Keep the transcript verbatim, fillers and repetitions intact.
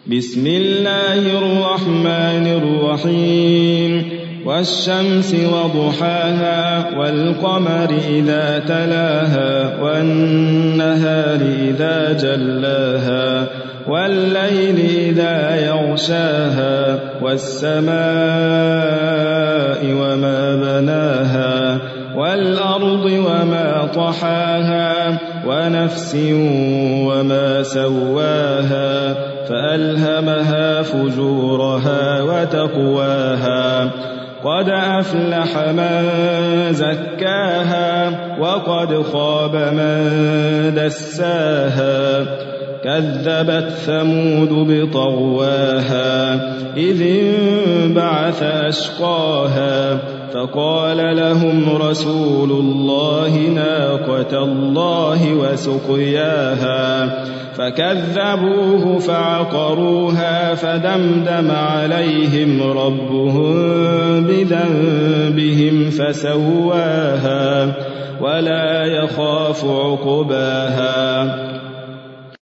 بسم الله الرحمن الرحيم والشمس وضحاها والقمر إذا تلاها والنهار إذا جلاها والليل إذا يغشاها والسماء وما بناها والأرض وما طحاها ونفس وما سواها فألهمها فجورها وتقواها قد أفلح من زكاها وقد خاب من دساها كذبت ثمود بطغواها إذ انبعث أشقاها فقال لهم رسول الله ناقة الله وسقياها فكذبوه فعقروها فدمدم عليهم ربهم بذنبهم فسواها ولا يخاف عقباها